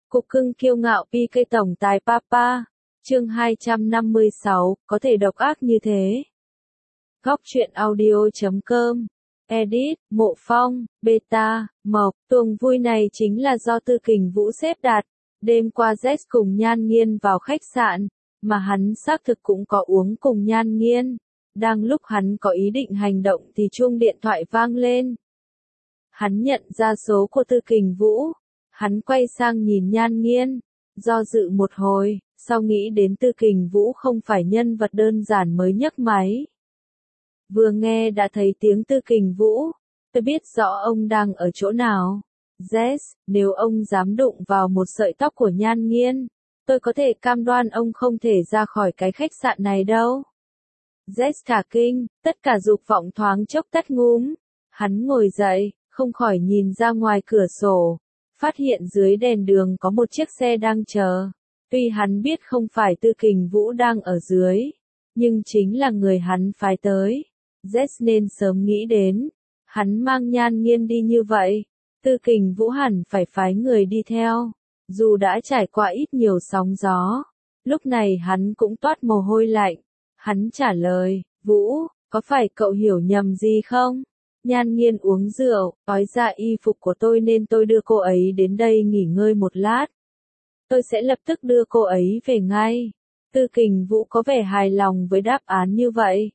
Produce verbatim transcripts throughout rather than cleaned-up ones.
Cục cưng kiêu ngạo pi cây tổng tài Papa. Chương hai trăm năm mươi sáu, có thể độc ác như thế. Góc truyện audio.com. Edit, Mộ Phong, Beta, Mộc. Tuồng vui này chính là do Tư Kình Vũ xếp đặt. Đêm qua Z cùng Nhan Nghiên vào khách sạn, mà hắn xác thực cũng có uống cùng Nhan Nghiên. Đang lúc hắn có ý định hành động thì chuông điện thoại vang lên. Hắn nhận ra số của Tư Kình Vũ. Hắn quay sang nhìn Nhan Nghiên, do dự một hồi, sau nghĩ đến Tư Kình Vũ không phải nhân vật đơn giản mới nhấc máy. Vừa nghe đã thấy tiếng Tư Kình Vũ, tôi biết rõ ông đang ở chỗ nào. Yes, nếu ông dám đụng vào một sợi tóc của Nhan Nghiên, tôi có thể cam đoan ông không thể ra khỏi cái khách sạn này đâu. Yes cả kinh, tất cả dục vọng thoáng chốc tắt ngúm. Hắn ngồi dậy, không khỏi nhìn ra ngoài cửa sổ. Phát hiện dưới đèn đường có một chiếc xe đang chờ. Tuy hắn biết không phải Tư Kình Vũ đang ở dưới, nhưng chính là người hắn phái tới. Z nên sớm nghĩ đến, hắn mang Nhan Nghiên đi như vậy, Tư Kình Vũ hẳn phải phái người đi theo. Dù đã trải qua ít nhiều sóng gió, lúc này hắn cũng toát mồ hôi lạnh. Hắn trả lời, Vũ, có phải cậu hiểu nhầm gì không? Nhan Nghiên uống rượu, ói ra y phục của tôi nên tôi đưa cô ấy đến đây nghỉ ngơi một lát. Tôi sẽ lập tức đưa cô ấy về ngay. Tư Kình Vũ có vẻ hài lòng với đáp án như vậy.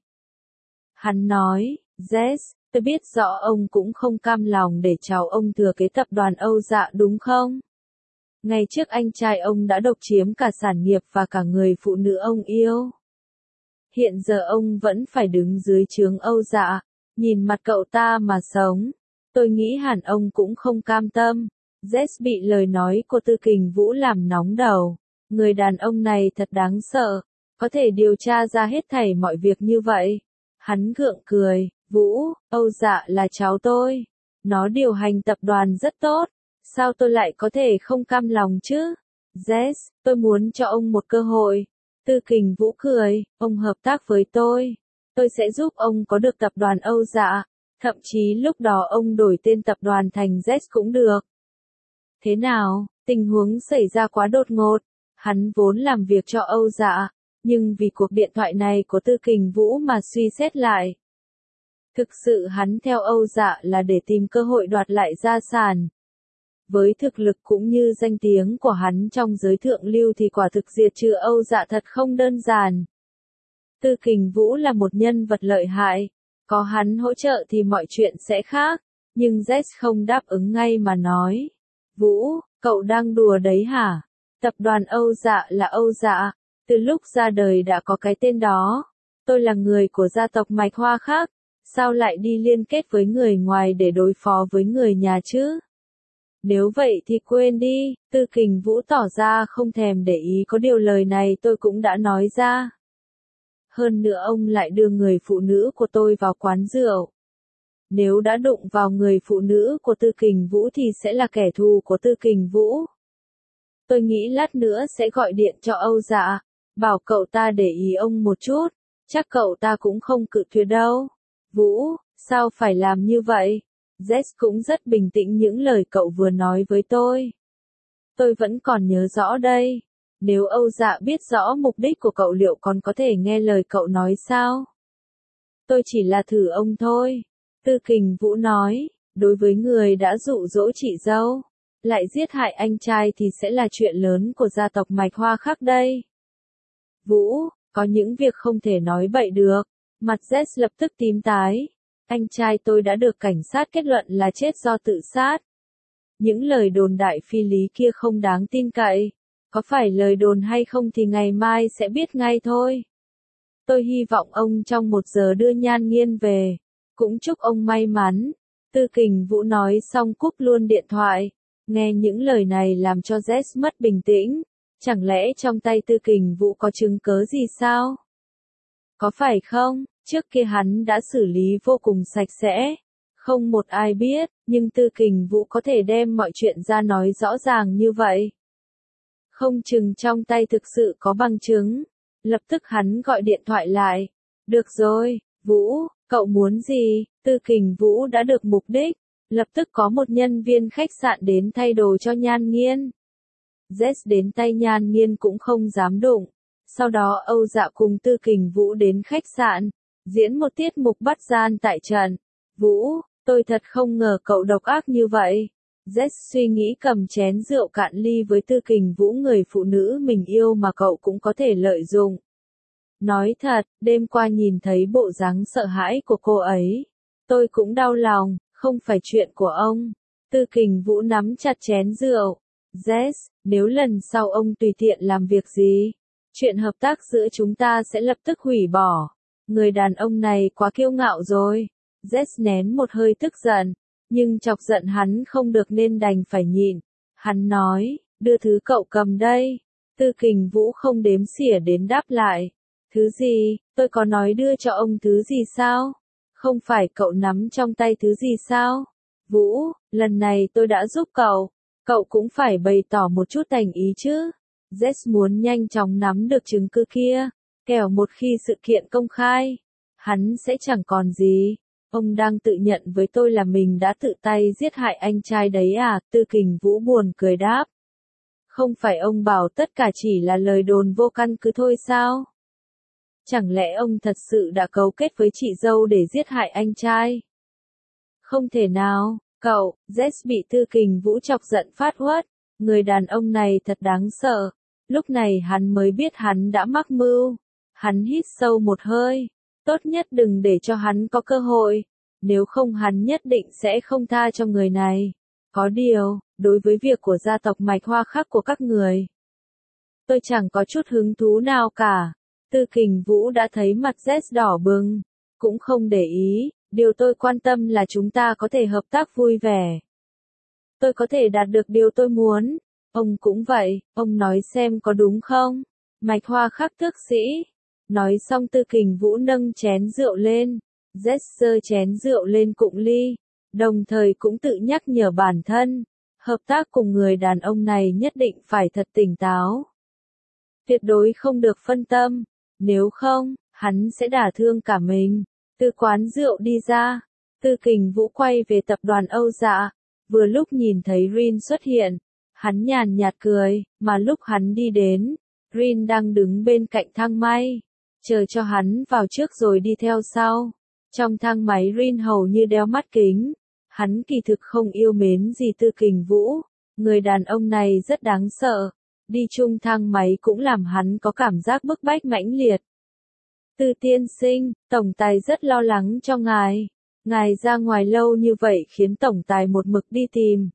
Hắn nói, Yes, tôi biết rõ ông cũng không cam lòng để cháu ông thừa kế tập đoàn Âu Dạ đúng không? Ngày trước anh trai ông đã độc chiếm cả sản nghiệp và cả người phụ nữ ông yêu. Hiện giờ ông vẫn phải đứng dưới trướng Âu Dạ. Nhìn mặt cậu ta mà sống, tôi nghĩ hẳn ông cũng không cam tâm. Jess bị lời nói của Tư Kình Vũ làm nóng đầu. Người đàn ông này thật đáng sợ, có thể điều tra ra hết thảy mọi việc như vậy. Hắn gượng cười, Vũ, Âu Dạ là cháu tôi. Nó điều hành tập đoàn rất tốt, sao tôi lại có thể không cam lòng chứ? Jess, tôi muốn cho ông một cơ hội. Tư Kình Vũ cười, ông hợp tác với tôi. Tôi sẽ giúp ông có được tập đoàn Âu Dạ, thậm chí lúc đó ông đổi tên tập đoàn thành Z cũng được. Thế nào, tình huống xảy ra quá đột ngột, hắn vốn làm việc cho Âu Dạ, nhưng vì cuộc điện thoại này của Tư Kình Vũ mà suy xét lại. Thực sự hắn theo Âu Dạ là để tìm cơ hội đoạt lại gia sản. Với thực lực cũng như danh tiếng của hắn trong giới thượng lưu thì quả thực diệt trừ Âu Dạ thật không đơn giản. Tư Kình Vũ là một nhân vật lợi hại, có hắn hỗ trợ thì mọi chuyện sẽ khác, nhưng Z không đáp ứng ngay mà nói. Vũ, cậu đang đùa đấy hả? Tập đoàn Âu Dạ là Âu Dạ, từ lúc ra đời đã có cái tên đó. Tôi là người của gia tộc Mạch Hoa khác, sao lại đi liên kết với người ngoài để đối phó với người nhà chứ? Nếu vậy thì quên đi, Tư Kình Vũ tỏ ra không thèm để ý có điều lời này tôi cũng đã nói ra. Hơn nữa ông lại đưa người phụ nữ của tôi vào quán rượu. Nếu đã đụng vào người phụ nữ của Tư Kình Vũ thì sẽ là kẻ thù của Tư Kình Vũ. Tôi nghĩ lát nữa sẽ gọi điện cho Âu Dạ, bảo cậu ta để ý ông một chút, chắc cậu ta cũng không cự tuyệt đâu. Vũ, sao phải làm như vậy? Z cũng rất bình tĩnh những lời cậu vừa nói với tôi. Tôi vẫn còn nhớ rõ đây. Nếu Âu Dạ biết rõ mục đích của cậu liệu còn có thể nghe lời cậu nói sao? Tôi chỉ là thử ông thôi. Tư Kình Vũ nói, đối với người đã dụ dỗ chị dâu, lại giết hại anh trai thì sẽ là chuyện lớn của gia tộc Mạch Hoa khác đây. Vũ, có những việc không thể nói bậy được. Mặt Z lập tức tím tái. Anh trai tôi đã được cảnh sát kết luận là chết do tự sát. Những lời đồn đại phi lý kia không đáng tin cậy. Có phải lời đồn hay không thì ngày mai sẽ biết ngay thôi. Tôi hy vọng ông trong một giờ đưa Nhan Nghiên về. Cũng chúc ông may mắn. Tư Kình Vũ nói xong cúp luôn điện thoại. Nghe những lời này làm cho Z mất bình tĩnh. Chẳng lẽ trong tay Tư Kình Vũ có chứng cớ gì sao? Có phải không? Trước kia hắn đã xử lý vô cùng sạch sẽ. Không một ai biết, nhưng Tư Kình Vũ có thể đem mọi chuyện ra nói rõ ràng như vậy. Không chừng trong tay thực sự có bằng chứng. Lập tức hắn gọi điện thoại lại. Được rồi, Vũ, cậu muốn gì? Tư Kình Vũ đã được mục đích. Lập tức có một nhân viên khách sạn đến thay đồ cho Nhan Nghiên. Z đến tay Nhan Nghiên cũng không dám đụng. Sau đó Âu Dạ cùng Tư Kình Vũ đến khách sạn, diễn một tiết mục bắt gian tại trận. Vũ, tôi thật không ngờ cậu độc ác như vậy. Z suy nghĩ cầm chén rượu cạn ly với Tư Kình Vũ, người phụ nữ mình yêu mà cậu cũng có thể lợi dụng. Nói thật, đêm qua nhìn thấy bộ dáng sợ hãi của cô ấy, tôi cũng đau lòng, không phải chuyện của ông. Tư Kình Vũ nắm chặt chén rượu. Z, nếu lần sau ông tùy tiện làm việc gì, chuyện hợp tác giữa chúng ta sẽ lập tức hủy bỏ. Người đàn ông này quá kiêu ngạo rồi. Z nén một hơi tức giận, nhưng chọc giận hắn không được nên đành phải nhịn. Hắn nói, đưa thứ cậu cầm đây. Tư Kình Vũ không đếm xỉa đến đáp lại. Thứ gì, tôi có nói đưa cho ông thứ gì sao? Không phải cậu nắm trong tay thứ gì sao? Vũ, lần này tôi đã giúp cậu, cậu cũng phải bày tỏ một chút thành ý chứ. Z muốn nhanh chóng nắm được chứng cứ kia, kẻo một khi sự kiện công khai, hắn sẽ chẳng còn gì. Ông đang tự nhận với tôi là mình đã tự tay giết hại anh trai đấy à? Tư Kình Vũ buồn cười đáp. Không phải ông bảo tất cả chỉ là lời đồn vô căn cứ thôi sao? Chẳng lẽ ông thật sự đã cấu kết với chị dâu để giết hại anh trai? Không thể nào, cậu. Z bị Tư Kình Vũ chọc giận phát uất. Người đàn ông này thật đáng sợ. Lúc này hắn mới biết hắn đã mắc mưu. Hắn hít sâu một hơi. Tốt nhất đừng để cho hắn có cơ hội. Nếu không hắn nhất định sẽ không tha cho người này. Có điều, đối với việc của gia tộc Mạch Hoa Khắc của các người, tôi chẳng có chút hứng thú nào cả. Tư Kình Vũ đã thấy mặt Z đỏ bừng. Cũng không để ý. Điều tôi quan tâm là chúng ta có thể hợp tác vui vẻ. Tôi có thể đạt được điều tôi muốn. Ông cũng vậy, ông nói xem có đúng không? Mạch Hoa Khắc tước sĩ. Nói xong Tư Kình Vũ nâng chén rượu lên. Z giơ chén rượu lên cụng ly. Đồng thời cũng tự nhắc nhở bản thân. Hợp tác cùng người đàn ông này nhất định phải thật tỉnh táo. Tuyệt đối không được phân tâm. Nếu không, hắn sẽ đả thương cả mình. Từ quán rượu đi ra, Tư Kình Vũ quay về tập đoàn Âu Dạ. Vừa lúc nhìn thấy Rin xuất hiện, hắn nhàn nhạt cười, mà lúc hắn đi đến, Rin đang đứng bên cạnh thang máy, chờ cho hắn vào trước rồi đi theo sau. Trong thang máy Rin hầu như đeo mắt kính, hắn kỳ thực không yêu mến gì Tư Kình Vũ, người đàn ông này rất đáng sợ, đi chung thang máy cũng làm hắn có cảm giác bức bách mãnh liệt. Tư tiên sinh, tổng tài rất lo lắng cho ngài. Ngài ra ngoài lâu như vậy khiến tổng tài một mực đi tìm.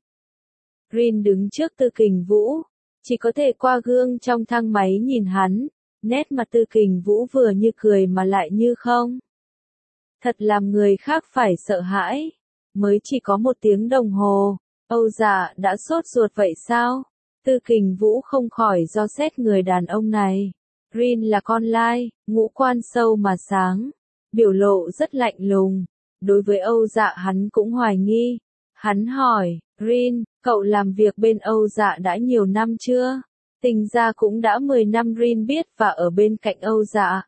Rin đứng trước Tư Kình Vũ, chỉ có thể qua gương trong thang máy nhìn hắn, nét mặt Tư Kình Vũ vừa như cười mà lại như không. Thật làm người khác phải sợ hãi. Mới chỉ có một tiếng đồng hồ, Âu Dạ đã sốt ruột vậy sao? Tư Kình Vũ không khỏi do xét người đàn ông này. Rin là con lai, ngũ quan sâu mà sáng, biểu lộ rất lạnh lùng. Đối với Âu Dạ hắn cũng hoài nghi. Hắn hỏi, Rin, cậu làm việc bên Âu Dạ đã nhiều năm chưa? Tính ra cũng đã mười năm Rin biết và ở bên cạnh Âu Dạ.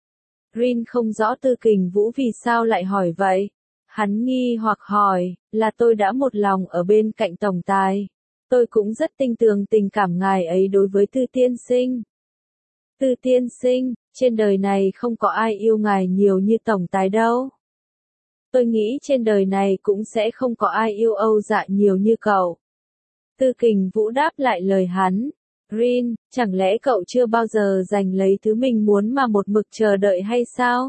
Rin không rõ Tư Kình Vũ vì sao lại hỏi vậy. Hắn nghi hoặc hỏi, là tôi đã một lòng ở bên cạnh tổng tài. Tôi cũng rất tin tưởng tình cảm ngài ấy đối với Tư tiên sinh. Tư tiên sinh, trên đời này không có ai yêu ngài nhiều như tổng tài đâu. Tôi nghĩ trên đời này cũng sẽ không có ai yêu Âu Dạ nhiều như cậu. Tư Kình Vũ đáp lại lời hắn. Rin, chẳng lẽ cậu chưa bao giờ giành lấy thứ mình muốn mà một mực chờ đợi hay sao?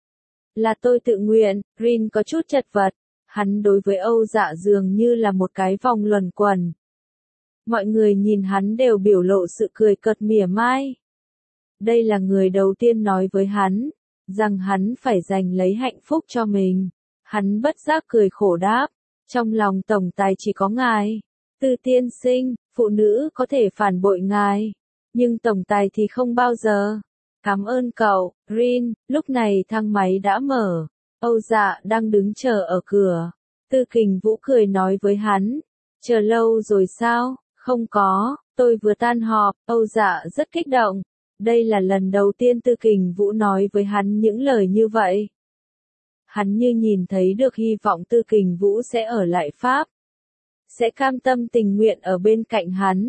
Là tôi tự nguyện. Rin có chút chật vật. Hắn đối với Âu Dạ dường như là một cái vòng luẩn quẩn. Mọi người nhìn hắn đều biểu lộ sự cười cợt mỉa mai. Đây là người đầu tiên nói với hắn, rằng hắn phải giành lấy hạnh phúc cho mình. Hắn bất giác cười khổ đáp, trong lòng tổng tài chỉ có ngài. Tư tiên sinh, phụ nữ có thể phản bội ngài, nhưng tổng tài thì không bao giờ. Cảm ơn cậu, Rin. Lúc này thang máy đã mở, Âu Dạ đang đứng chờ ở cửa. Tư Kình Vũ cười nói với hắn, chờ lâu rồi sao? Không có, tôi vừa tan họp. Âu Dạ rất kích động. Đây là lần đầu tiên Tư Kình Vũ nói với hắn những lời như vậy. Hắn như nhìn thấy được hy vọng Tư Kình Vũ sẽ ở lại Pháp. Sẽ cam tâm tình nguyện ở bên cạnh hắn.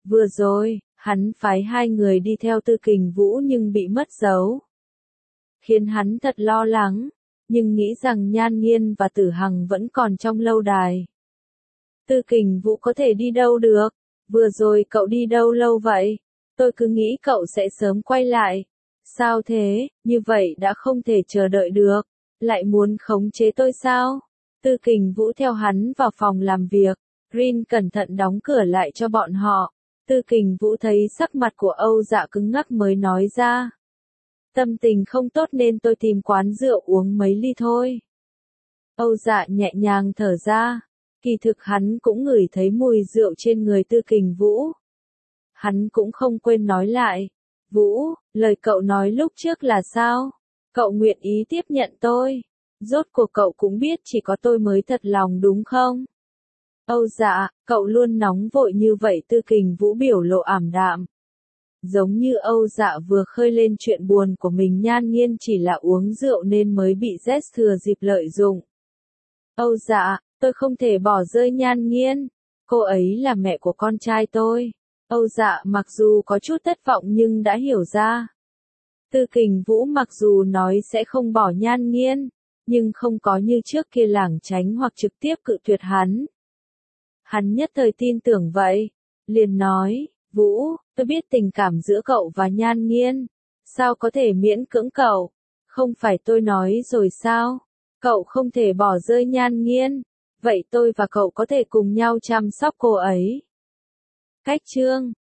Vừa rồi, hắn phái hai người đi theo Tư Kình Vũ nhưng bị mất dấu. Khiến hắn thật lo lắng, nhưng nghĩ rằng Nhan Nghiên và Tử Hằng vẫn còn trong lâu đài. Tư Kình Vũ có thể đi đâu được? Vừa rồi cậu đi đâu lâu vậy? Tôi cứ nghĩ cậu sẽ sớm quay lại. Sao thế, như vậy đã không thể chờ đợi được. Lại muốn khống chế tôi sao? Tư Kình Vũ theo hắn vào phòng làm việc. Rin cẩn thận đóng cửa lại cho bọn họ. Tư Kình Vũ thấy sắc mặt của Âu Dạ cứng ngắc mới nói ra. Tâm tình không tốt nên tôi tìm quán rượu uống mấy ly thôi. Âu Dạ nhẹ nhàng thở ra. Kỳ thực hắn cũng ngửi thấy mùi rượu trên người Tư Kình Vũ. Hắn cũng không quên nói lại. Vũ, lời cậu nói lúc trước là sao? Cậu nguyện ý tiếp nhận tôi. Rốt cuộc cậu cũng biết chỉ có tôi mới thật lòng đúng không? Âu Dạ, cậu luôn nóng vội như vậy. Tư Kình Vũ biểu lộ ảm đạm. Giống như Âu Dạ vừa khơi lên chuyện buồn của mình. Nhan Nghiên chỉ là uống rượu nên mới bị Jess thừa dịp lợi dụng. Âu Dạ, tôi không thể bỏ rơi Nhan Nghiên. Cô ấy là mẹ của con trai tôi. Âu Dạ mặc dù có chút thất vọng nhưng đã hiểu ra. Tư Kình Vũ mặc dù nói sẽ không bỏ Nhan Nghiên, nhưng không có như trước kia lảng tránh hoặc trực tiếp cự tuyệt hắn. Hắn nhất thời tin tưởng vậy, liền nói, Vũ, tôi biết tình cảm giữa cậu và Nhan Nghiên, sao có thể miễn cưỡng cậu, không phải tôi nói rồi sao, cậu không thể bỏ rơi Nhan Nghiên, vậy tôi và cậu có thể cùng nhau chăm sóc cô ấy. Cách chương